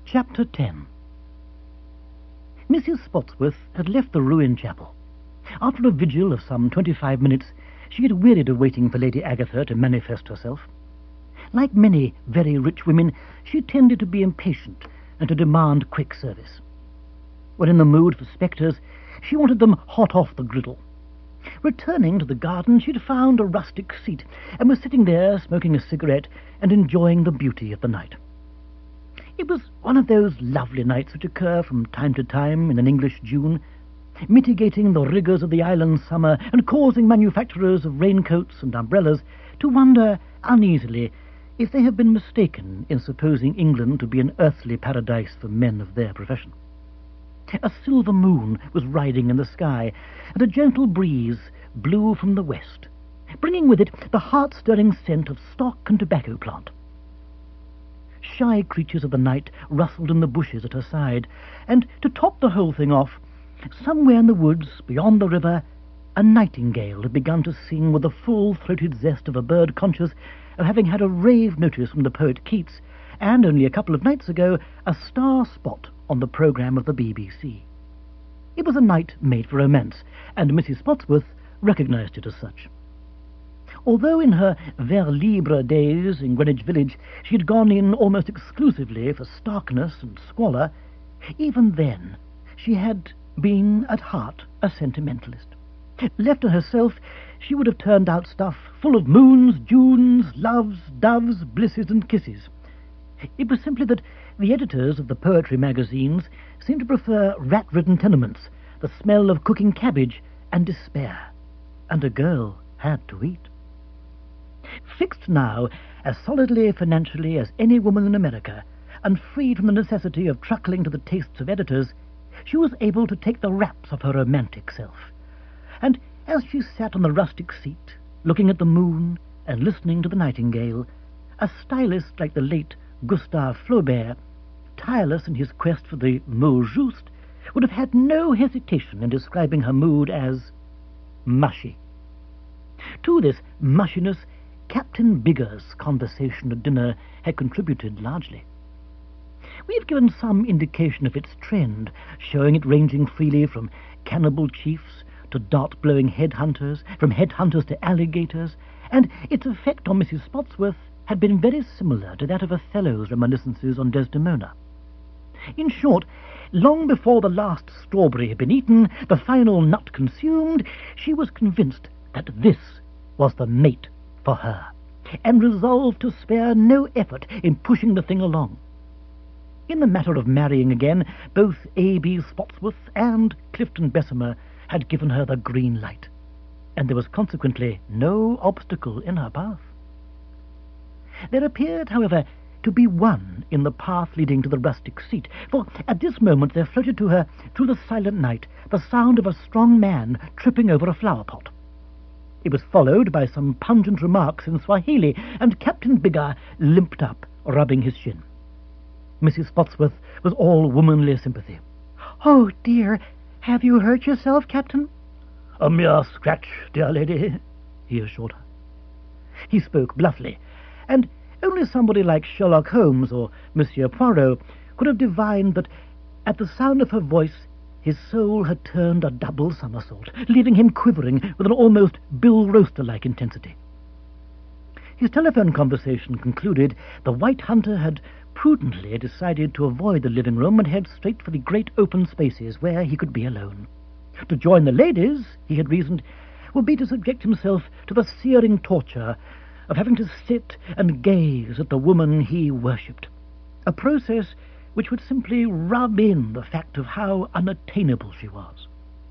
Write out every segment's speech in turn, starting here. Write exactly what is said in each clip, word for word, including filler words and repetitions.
Chapter ten. Missus Spotsworth had left the ruined chapel. After a vigil of some twenty-five minutes, she had wearied of waiting for Lady Agatha to manifest herself. Like many very rich women, she tended to be impatient and to demand quick service. When in the mood for spectres, she wanted them hot off the griddle. Returning to the garden, she had found a rustic seat and was sitting there smoking a cigarette and enjoying the beauty of the night. It was one of those lovely nights which occur from time to time in an English June, mitigating the rigours of the island summer and causing manufacturers of raincoats and umbrellas to wonder uneasily if they have been mistaken in supposing England to be an earthly paradise for men of their profession. A silver moon was riding in the sky, and a gentle breeze blew from the west, bringing with it the heart-stirring scent of stock and tobacco plant. Shy creatures of the night rustled in the bushes at her side, and, to top the whole thing off, somewhere in the woods beyond the river, a nightingale had begun to sing with the full-throated zest of a bird conscious of having had a rave notice from the poet Keats, and, only a couple of nights ago, a star spot on the programme of the B B C. It was a night made for romance, and Missus Spotsworth recognised it as such. Although in her vers libre days in Greenwich Village she had gone in almost exclusively for starkness and squalor, even then she had been at heart a sentimentalist. Left to herself, she would have turned out stuff full of moons, Junes, loves, doves, blisses, and kisses. It was simply that the editors of the poetry magazines seemed to prefer rat-ridden tenements, the smell of cooking cabbage, and despair. And a girl had to eat. Fixed now as solidly financially as any woman in America, and freed from the necessity of truckling to the tastes of editors, she was able to take the wraps of her romantic self. And as she sat on the rustic seat, looking at the moon and listening to the nightingale, a stylist like the late Gustave Flaubert, tireless in his quest for the mot juste, would have had no hesitation in describing her mood as mushy. To this mushiness, Captain Bigger's conversation at dinner had contributed largely. We have given some indication of its trend, showing it ranging freely from cannibal chiefs to dart-blowing headhunters, from headhunters to alligators, and its effect on Missus Spotsworth had been very similar to that of Othello's reminiscences on Desdemona. In short, long before the last strawberry had been eaten, the final nut consumed, she was convinced that this was the mate for her, and resolved to spare no effort in pushing the thing along. In the matter of marrying again, both A B Spotsworth and Clifton Bessemer had given her the green light, and there was consequently no obstacle in her path. There appeared, however, to be one in the path leading to the rustic seat, for at this moment there floated to her, through the silent night, the sound of a strong man tripping over a flower-pot. It was followed by some pungent remarks in Swahili, and Captain Bigger limped up, rubbing his shin. Missus Spotsworth was all womanly sympathy. "Oh, dear, have you hurt yourself, Captain?" "A mere scratch, dear lady," he assured her. He spoke bluffly, and only somebody like Sherlock Holmes or Monsieur Poirot could have divined that, at the sound of her voice, his soul had turned a double somersault, leaving him quivering with an almost Bill Roaster-like intensity. His telephone conversation concluded, the White Hunter had prudently decided to avoid the living room and head straight for the great open spaces where he could be alone. To join the ladies, he had reasoned, would be to subject himself to the searing torture of having to sit and gaze at the woman he worshipped, a process which would simply rub in the fact of how unattainable she was.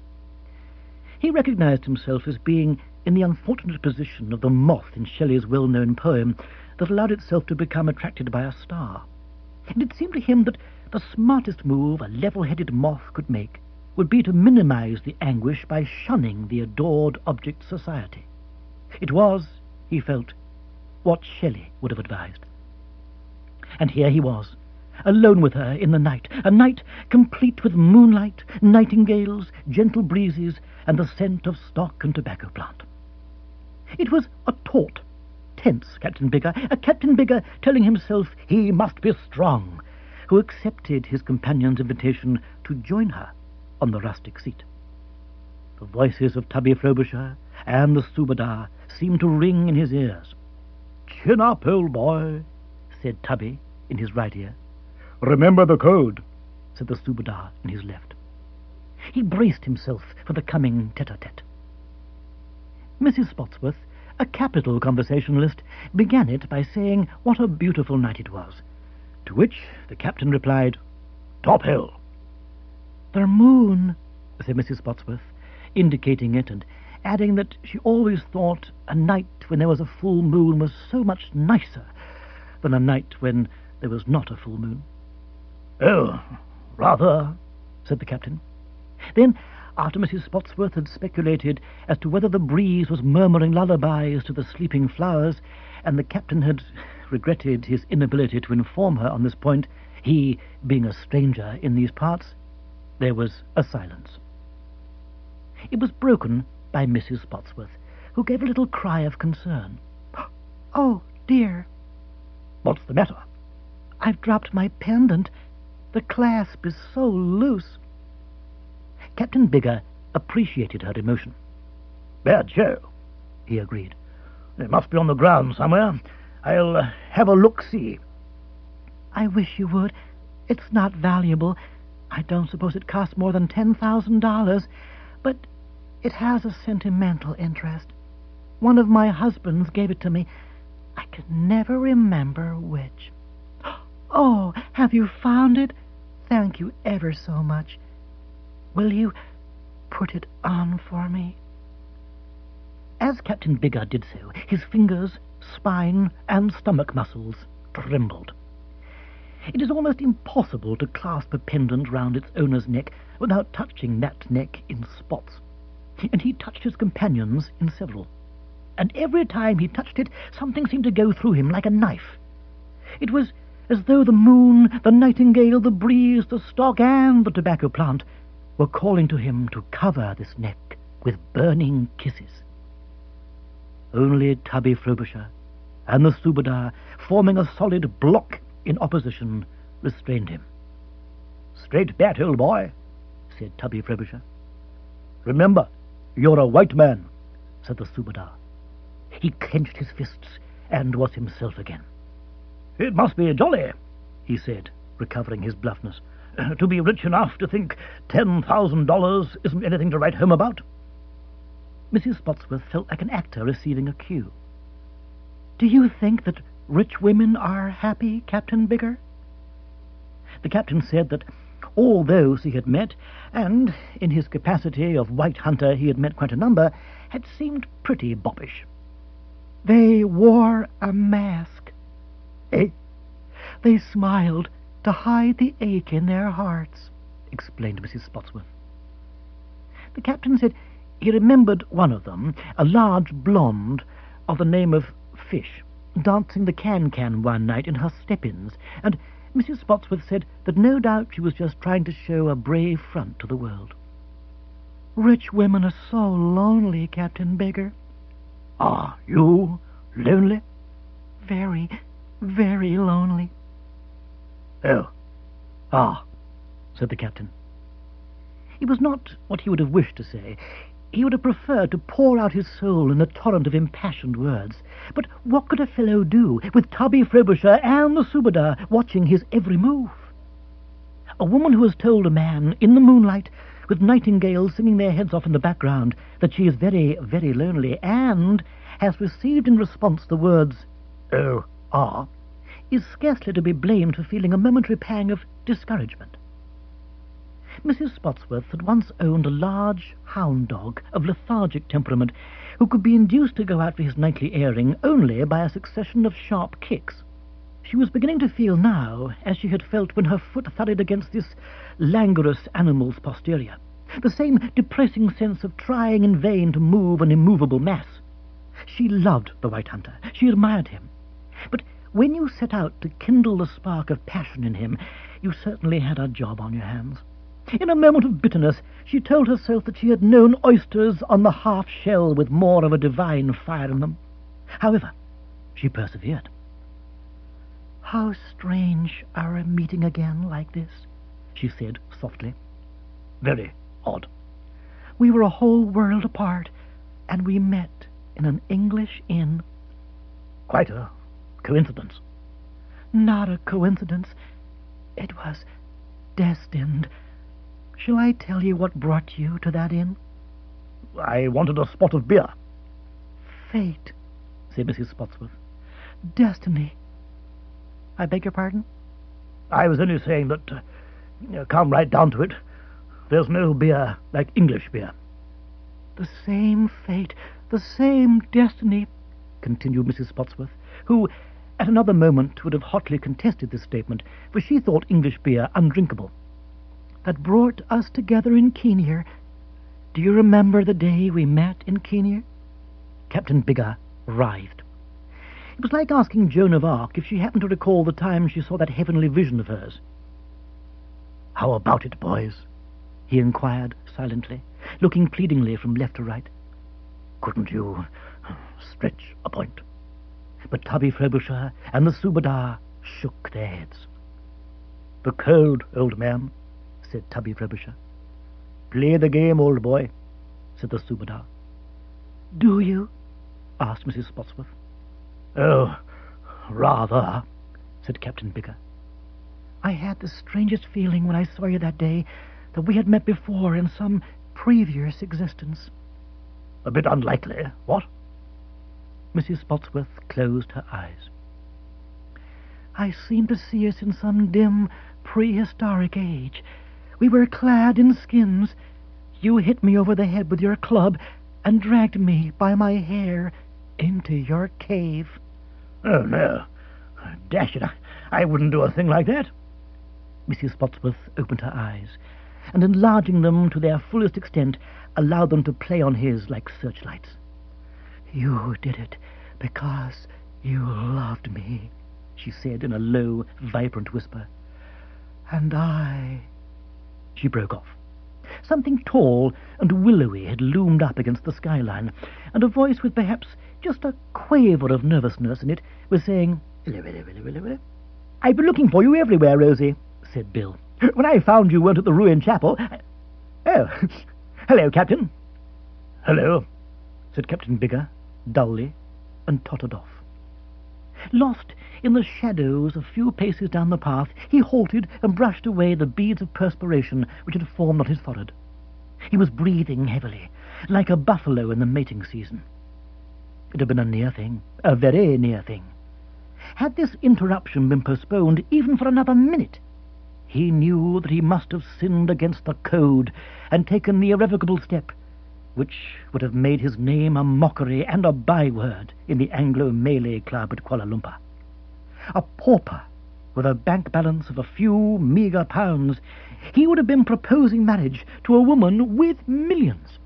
He recognized himself as being in the unfortunate position of the moth in Shelley's well-known poem that allowed itself to become attracted by a star, and it seemed to him that the smartest move a level-headed moth could make would be to minimize the anguish by shunning the adored object's society. It was, he felt, what Shelley would have advised. And here he was, alone with her in the night, a night complete with moonlight, nightingales, gentle breezes, and the scent of stock and tobacco plant. It was a taut, tense Captain Bigger, a Captain Bigger telling himself he must be strong, who accepted his companion's invitation to join her on the rustic seat. The voices of Tubby Frobisher and the Subadar seemed to ring in his ears. "Chin up, old boy," said Tubby in his right ear. "Remember the code," said the Subadar in his left. He braced himself for the coming tete-a-tete. Missus Spotsworth, a capital conversationalist, began it by saying what a beautiful night it was, to which the captain replied, "Top hill." "The moon," said Missus Spotsworth, indicating it, and adding that she always thought a night when there was a full moon was so much nicer than a night when there was not a full moon. "Oh, rather," said the captain. Then, after Missus Spotsworth had speculated as to whether the breeze was murmuring lullabies to the sleeping flowers, and the captain had regretted his inability to inform her on this point, he being a stranger in these parts, there was a silence. It was broken by Missus Spotsworth, who gave a little cry of concern. "Oh, dear." "What's the matter?" "I've dropped my pendant. The clasp is so loose." Captain Bigger appreciated her emotion. "Bad Joe," he agreed. "It must be on the ground somewhere. I'll uh, have a look-see." "I wish you would. It's not valuable. I don't suppose it costs more than ten thousand dollars, but it has a sentimental interest. One of my husbands gave it to me. I can never remember which." "Oh, have you found it? Thank you ever so much. Will you put it on for me?" As Captain Bigger did so, his fingers, spine, and stomach muscles trembled. It is almost impossible to clasp a pendant round its owner's neck without touching that neck in spots, and he touched his companion's in several. And every time he touched it, something seemed to go through him like a knife. It was as though the moon, the nightingale, the breeze, the stock, and the tobacco plant were calling to him to cover this neck with burning kisses. Only Tubby Frobisher and the Subadar, forming a solid block in opposition, restrained him. "Straight bat, old boy," said Tubby Frobisher. "Remember, you're a white man," said the Subadar. He clenched his fists and was himself again. "It must be jolly," he said, recovering his bluffness, "to be rich enough to think ten thousand dollars isn't anything to write home about." Missus Spotsworth felt like an actor receiving a cue. "Do you think that rich women are happy, Captain Bigger?" The captain said that all those he had met, and in his capacity of white hunter he had met quite a number, had seemed pretty boppish. "They wore a mask." "Eh?" "They smiled to hide the ache in their hearts," explained Missus Spotsworth. The captain said he remembered one of them, a large blonde of the name of Fish, dancing the can-can one night in her step-ins, and Missus Spotsworth said that no doubt she was just trying to show a brave front to the world. "Rich women are so lonely, Captain Bigger." "Are you lonely?" "Very, very lonely." "Oh, ah," said the captain. It was not what he would have wished to say. He would have preferred to pour out his soul in a torrent of impassioned words. But what could a fellow do with Tubby Frobisher and the Subadar watching his every move? A woman who has told a man in the moonlight, with nightingales singing their heads off in the background, that she is very, very lonely, and has received in response the words, "Oh, ah," is scarcely to be blamed for feeling a momentary pang of discouragement. Missus Spotsworth had once owned a large hound dog of lethargic temperament who could be induced to go out for his nightly airing only by a succession of sharp kicks. She was beginning to feel now as she had felt when her foot thudded against this languorous animal's posterior, the same depressing sense of trying in vain to move an immovable mass. She loved the white hunter. She admired him. But when you set out to kindle the spark of passion in him, you certainly had a job on your hands. In a moment of bitterness, she told herself that she had known oysters on the half-shell with more of a divine fire in them. However, she persevered. "How strange our meeting again like this," she said softly. "Very odd." "We were a whole world apart, and we met in an English inn." "Quite a coincidence." "Not a coincidence. It was destined. Shall I tell you what brought you to that inn?" "I wanted a spot of beer." "Fate," said Missus Spotsworth. "Destiny. I beg your pardon?" "I was only saying that, uh, come right down to it, there's no beer like English beer." "The same fate, the same destiny," continued Missus Spotsworth, who, at another moment, would have hotly contested this statement, for she thought English beer undrinkable, "that brought us together in Keenyer. Do you remember the day we met in Keenyer?" Captain Biggar writhed. It was like asking Joan of Arc if she happened to recall the time she saw that heavenly vision of hers. "How about it, boys?" he inquired silently, looking pleadingly from left to right. "Couldn't you stretch a point?" But Tubby Frobisher and the Subadar shook their heads. "The cold, old man," said Tubby Frobisher. "Play the game, old boy," said the Subadar. "Do you?" asked Missus Spotsworth. "Oh, rather," said Captain Biggar. "I had the strangest feeling when I saw you that day that we had met before in some previous existence." "A bit unlikely, what?" Missus Spotsworth closed her eyes. "I seem to see us in some dim prehistoric age. We were clad in skins. You hit me over the head with your club and dragged me by my hair into your cave." "Oh, no. Dash it, I, I wouldn't do a thing like that." Missus Spotsworth opened her eyes, and enlarging them to their fullest extent, allowed them to play on his like searchlights. "You did it because you loved me," she said in a low, vibrant whisper. "And I—" She broke off. Something tall and willowy had loomed up against the skyline, and a voice with perhaps just a quaver of nervousness in it was saying, "Hello, hello, hello, hello, hello." "I've been looking for you everywhere, Rosie," said Bill. "When I found you weren't at the ruined chapel, I... Oh, hello, Captain." "Hello," said Captain Biggar, dully, and tottered off. Lost in the shadows a few paces down the path, he halted and brushed away the beads of perspiration which had formed on his forehead. He was breathing heavily, like a buffalo in the mating season. It had been a near thing, a very near thing. Had this interruption been postponed even for another minute, he knew that he must have sinned against the code and taken the irrevocable step which would have made his name a mockery and a byword in the Anglo-Malay Club at Kuala Lumpur. A pauper with a bank balance of a few meagre pounds, he would have been proposing marriage to a woman with millions.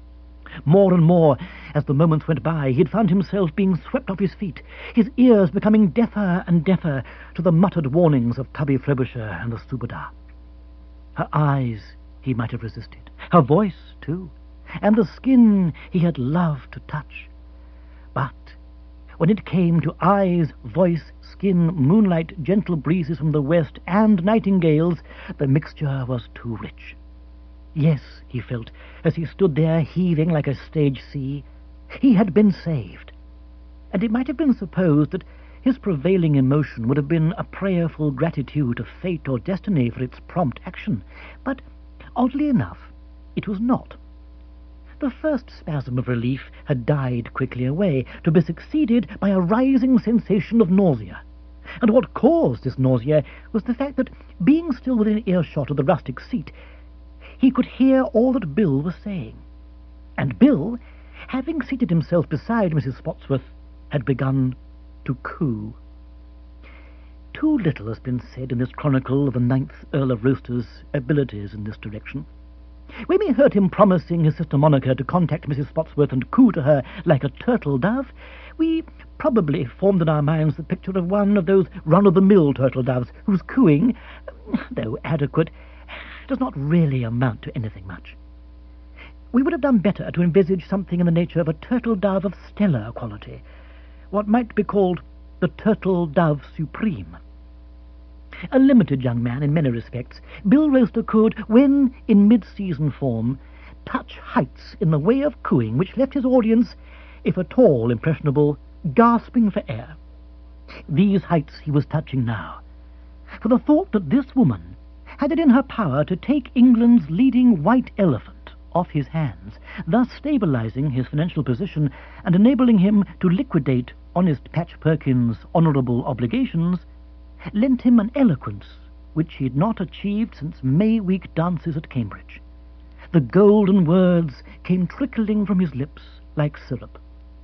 More and more, as the moments went by, he had found himself being swept off his feet, his ears becoming deafer and deafer to the muttered warnings of Tubby Frobisher and the Subadar. Her eyes he might have resisted, her voice too, and the skin he had loved to touch. But when it came to eyes, voice, skin, moonlight, gentle breezes from the west, and nightingales, the mixture was too rich. Yes, he felt, as he stood there heaving like a stage sea, he had been saved. And it might have been supposed that his prevailing emotion would have been a prayerful gratitude to fate or destiny for its prompt action. But, oddly enough, it was not. The first spasm of relief had died quickly away, to be succeeded by a rising sensation of nausea. And what caused this nausea was the fact that, being still within earshot of the rustic seat, he could hear all that Bill was saying. And Bill, having seated himself beside Missus Spotsworth, had begun to coo. Too little has been said in this chronicle of the ninth Earl of Roaster's abilities in this direction. When we heard him promising his sister Monica to contact Missus Spotsworth and coo to her like a turtle dove, we probably formed in our minds the picture of one of those run-of-the-mill turtle doves whose cooing, though adequate, does not really amount to anything much. We would have done better to envisage something in the nature of a turtle dove of stellar quality, what might be called the turtle dove supreme. A limited young man in many respects, Bill Roaster could, when in mid-season form, touch heights in the way of cooing which left his audience, if at all impressionable, gasping for air. These heights he was touching now, for the thought that this woman had it in her power to take England's leading white elephant off his hands, thus stabilizing his financial position and enabling him to liquidate honest Patch Perkins' honourable obligations, lent him an eloquence which he had not achieved since May Week dances at Cambridge. The golden words came trickling from his lips like syrup.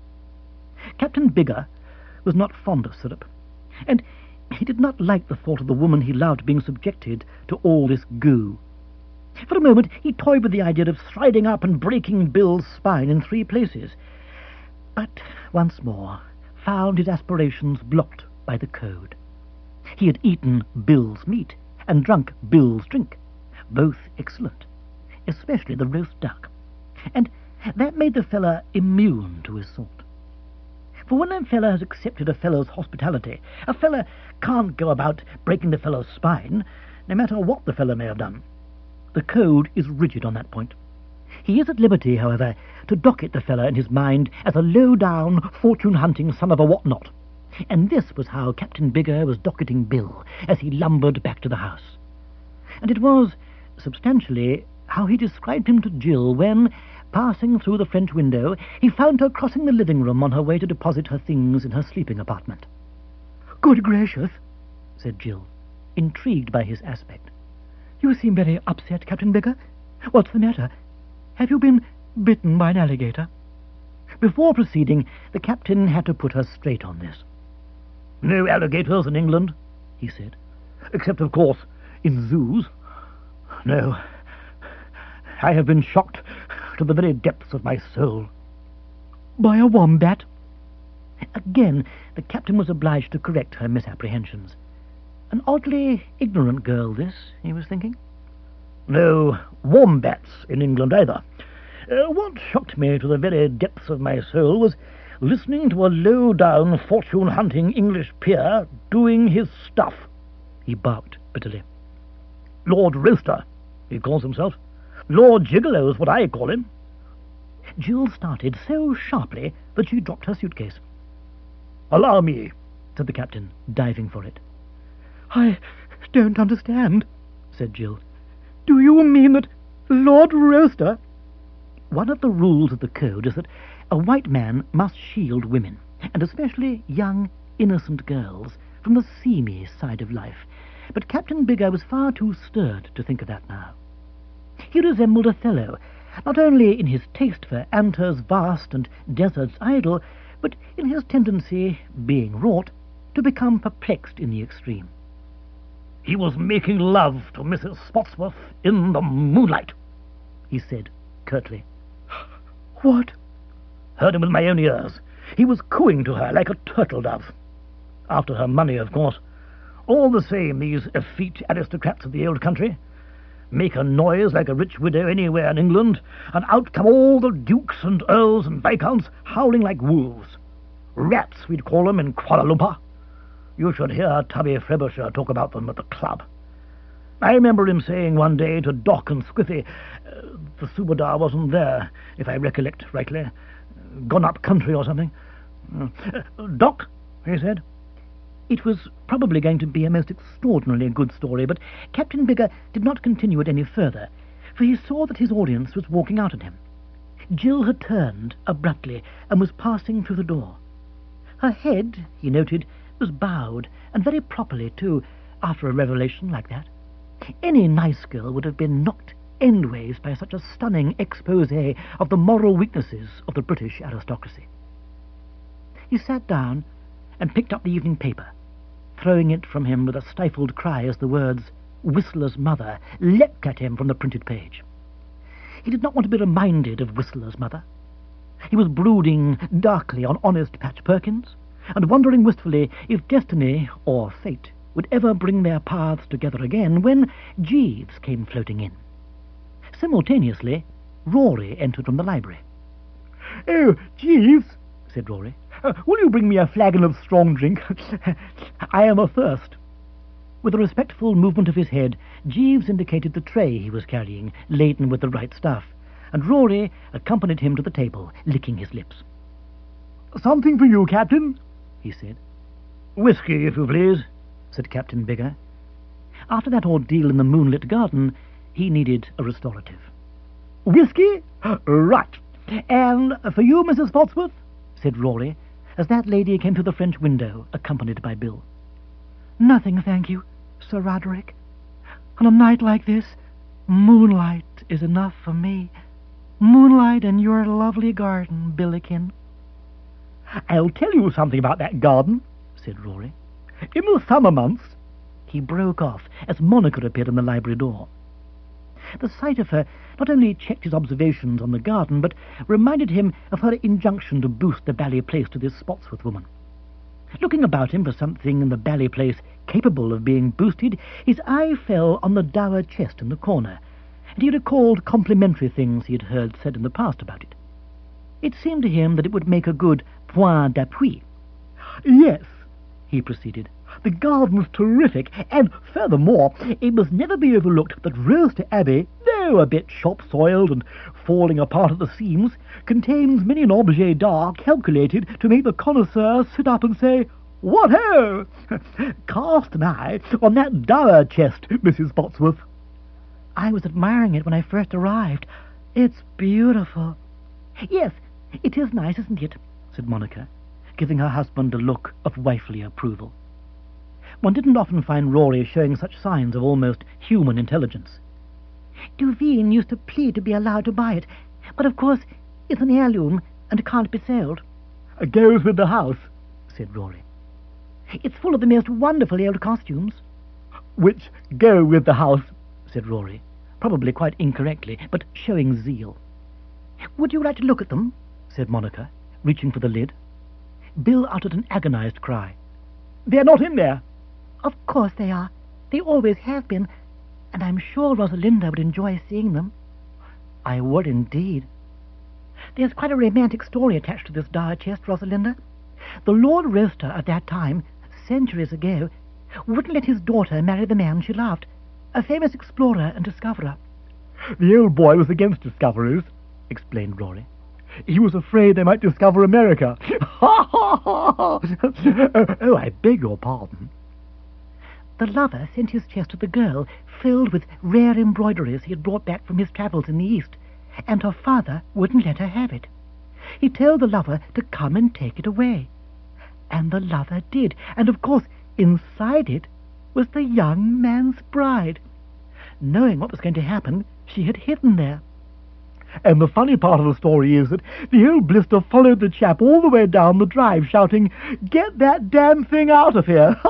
Captain Bigger was not fond of syrup, and he did not like the thought of the woman he loved being subjected to all this goo. For a moment he toyed with the idea of striding up and breaking Bill's spine in three places, but once more found his aspirations blocked by the code. He had eaten Bill's meat and drunk Bill's drink, both excellent, especially the roast duck, and that made the fella immune to assault. For when a fella has accepted a fellow's hospitality, a fella can't go about breaking the fellow's spine, no matter what the fellow may have done. The code is rigid on that point. He is at liberty, however, to docket the fellow in his mind as a low-down, fortune-hunting son of a what-not. And this was how Captain Bigger was docketing Bill as he lumbered back to the house. And it was, substantially, how he described him to Jill when, passing through the French window, he found her crossing the living-room on her way to deposit her things in her sleeping apartment. "Good gracious," said Jill, intrigued by his aspect. "You seem very upset, Captain Bigger. What's the matter? Have you been bitten by an alligator?" Before proceeding, the captain had to put her straight on this. "No alligators in England," he said, "except, of course, in zoos. No, I have been shocked to the very depths of my soul." "By a wombat?" Again the captain was obliged to correct her misapprehensions. An oddly ignorant girl, this, he was thinking. "No wombats in England either. Uh, what shocked me to the very depths of my soul was listening to a low-down, fortune-hunting English peer doing his stuff," he barked bitterly. "Lord Roaster, he calls himself. Lord Gigolo's what I call him." Jill started so sharply that she dropped her suitcase. "Allow me," said the captain, diving for it. "I don't understand," said Jill. "Do you mean that Lord Roaster—" One of the rules of the code is that a white man must shield women, and especially young, innocent girls, from the seamy side of life. But Captain Bigger was far too stirred to think of that now. He resembled Othello, not only in his taste for Anta's vast and desert's idol, but in his tendency, being wrought, to become perplexed in the extreme. "He was making love to Missus Spotsworth in the moonlight," he said curtly. "What?" "Heard him with my own ears. He was cooing to her like a turtle-dove. After her money, of course. All the same, these effete aristocrats of the old country make a noise like a rich widow anywhere in England, and out come all the dukes and earls and viscounts howling like wolves. Rats, we'd call them in Kuala Lumpur. You should hear Tubby Frobisher talk about them at the club. I remember him saying one day to Doc and Squiffy, uh, the Subadar wasn't there, if I recollect rightly, gone up country or something. Uh, Doc, he said." It was probably going to be a most extraordinarily good story, but Captain Bigger did not continue it any further, for he saw that his audience was walking out at him. Jill had turned abruptly and was passing through the door. Her head, he noted, was bowed, and very properly, too, after a revelation like that. Any nice girl would have been knocked endways by such a stunning exposé of the moral weaknesses of the British aristocracy. He sat down and picked up the evening paper, throwing it from him with a stifled cry as the words "Whistler's mother" leapt at him from the printed page. He did not want to be reminded of Whistler's mother. He was brooding darkly on honest Patch Perkins, and wondering wistfully if destiny or fate would ever bring their paths together again, when Jeeves came floating in. Simultaneously, Rory entered from the library. "Oh, Jeeves," said Rory, uh, "will you bring me a flagon of strong drink? I am athirst." With a respectful movement of his head, Jeeves indicated the tray he was carrying, laden with the right stuff, and Rory accompanied him to the table, licking his lips. "Something for you, Captain," he said. "Whisky, if you please," said Captain Bigger. After that ordeal in the moonlit garden, he needed a restorative. "Whisky? Right. And for you, Missus Spotsworth?" said Rory, as that lady came through the French window, accompanied by Bill. "Nothing, thank you, Sir Roderick. On a night like this, moonlight is enough for me. Moonlight in your lovely garden, Billikin." "I'll tell you something about that garden," said Rory. "In the summer months—" He broke off as Monica appeared in the library door. The sight of her not only checked his observations on the garden, but reminded him of her injunction to boost the Bally Place to this Spotsworth woman. Looking about him for something in the Bally Place capable of being boosted, his eye fell on the dower chest in the corner, and he recalled complimentary things he had heard said in the past about it. It seemed to him that it would make a good point d'appui. "Yes," he proceeded, "the garden's terrific, and furthermore, it must never be overlooked that Rochester Abbey, though a bit shop-soiled and falling apart at the seams, contains many an objet d'art calculated to make the connoisseur sit up and say, 'What ho! Cast an eye on that dower chest, Missus Spotsworth.'" "I was admiring it when I first arrived. It's beautiful." "Yes, it is nice, isn't it?" said Monica, giving her husband a look of wifely approval. One didn't often find Rory showing such signs of almost human intelligence. "Duveen used to plead to be allowed to buy it, but of course it's an heirloom and can't be sold." "Goes with the house," said Rory. "It's full of the most wonderful old costumes." "Which go with the house," said Rory, probably quite incorrectly, but showing zeal. "Would you like to look at them?" said Monica, reaching for the lid. Bill uttered an agonized cry. "They're not in there." "Of course they are. They always have been, and I'm sure Rosalinda would enjoy seeing them." "I would indeed." "There's quite a romantic story attached to this dower chest, Rosalinda. The Lord Rochester at that time, centuries ago, wouldn't let his daughter marry the man she loved, a famous explorer and discoverer." "The old boy was against discoveries," explained Rory. "He was afraid they might discover America." "Ha, ha, ha, ha! Oh, I beg your pardon." "The lover sent his chest to the girl, filled with rare embroideries he had brought back from his travels in the East, and her father wouldn't let her have it. He told the lover to come and take it away. And the lover did, and of course inside it was the young man's bride. Knowing what was going to happen, she had hidden there. And the funny part of the story is that the old blister followed the chap all the way down the drive, shouting, 'Get that damn thing out of here!'"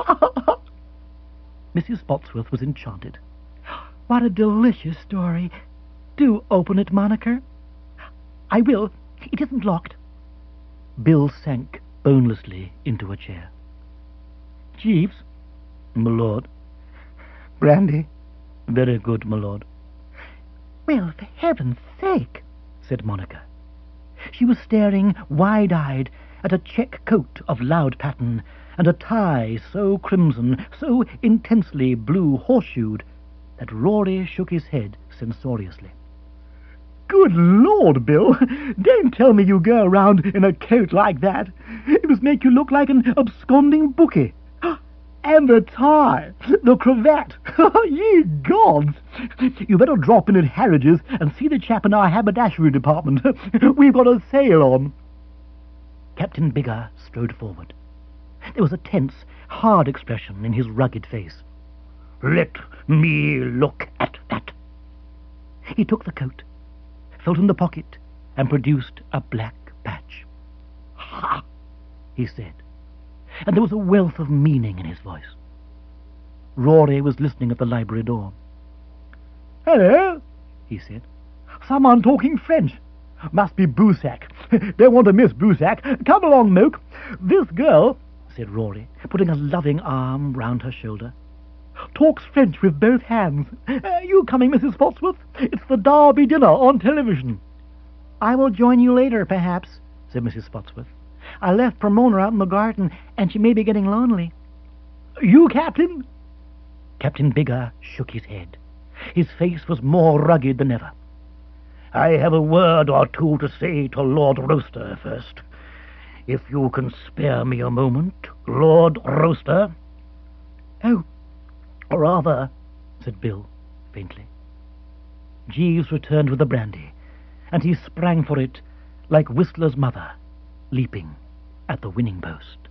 Missus Spotsworth was enchanted. "What a delicious story. Do open it, Monica." "I will. It isn't locked." Bill sank bonelessly into a chair. "Jeeves?" "My lord." "Brandy?" "Very good, my lord." "Well, for heaven's sake," said Monica. She was staring wide-eyed at a check coat of loud pattern and a tie so crimson, so intensely blue horseshoed, that Rory shook his head censoriously. "Good Lord, Bill, don't tell me you go around in a coat like that. It must make you look like an absconding bookie. And the tie, the cravat, ye gods! You better drop in at Harridge's and see the chap in our haberdashery department. We've got a sale on." Captain Bigger strode forward. There was a tense, hard expression in his rugged face. "Let me look at that." He took the coat, felt in the pocket, and produced a black patch. "Ha!" he said, and there was a wealth of meaning in his voice. Rory was listening at the library door. "Hello," he said. "Someone talking French. Must be Boussac. Don't want to miss Boussac. Come along, Moke. This girl," said Rory, putting a loving arm round her shoulder, "talks French with both hands. Uh, you coming, Missus Spotsworth? It's the Derby dinner on television." "I will join you later, perhaps," said Missus Spotsworth. "I left Pomona out in the garden, and she may be getting lonely." "You, Captain?" Captain Biggar shook his head. His face was more rugged than ever. "I have a word or two to say to Lord Roaster first. If you can spare me a moment, Lord Roaster." "Oh, rather," said Bill, faintly. Jeeves returned with the brandy, and he sprang for it like Whistler's mother, leaping at the winning post.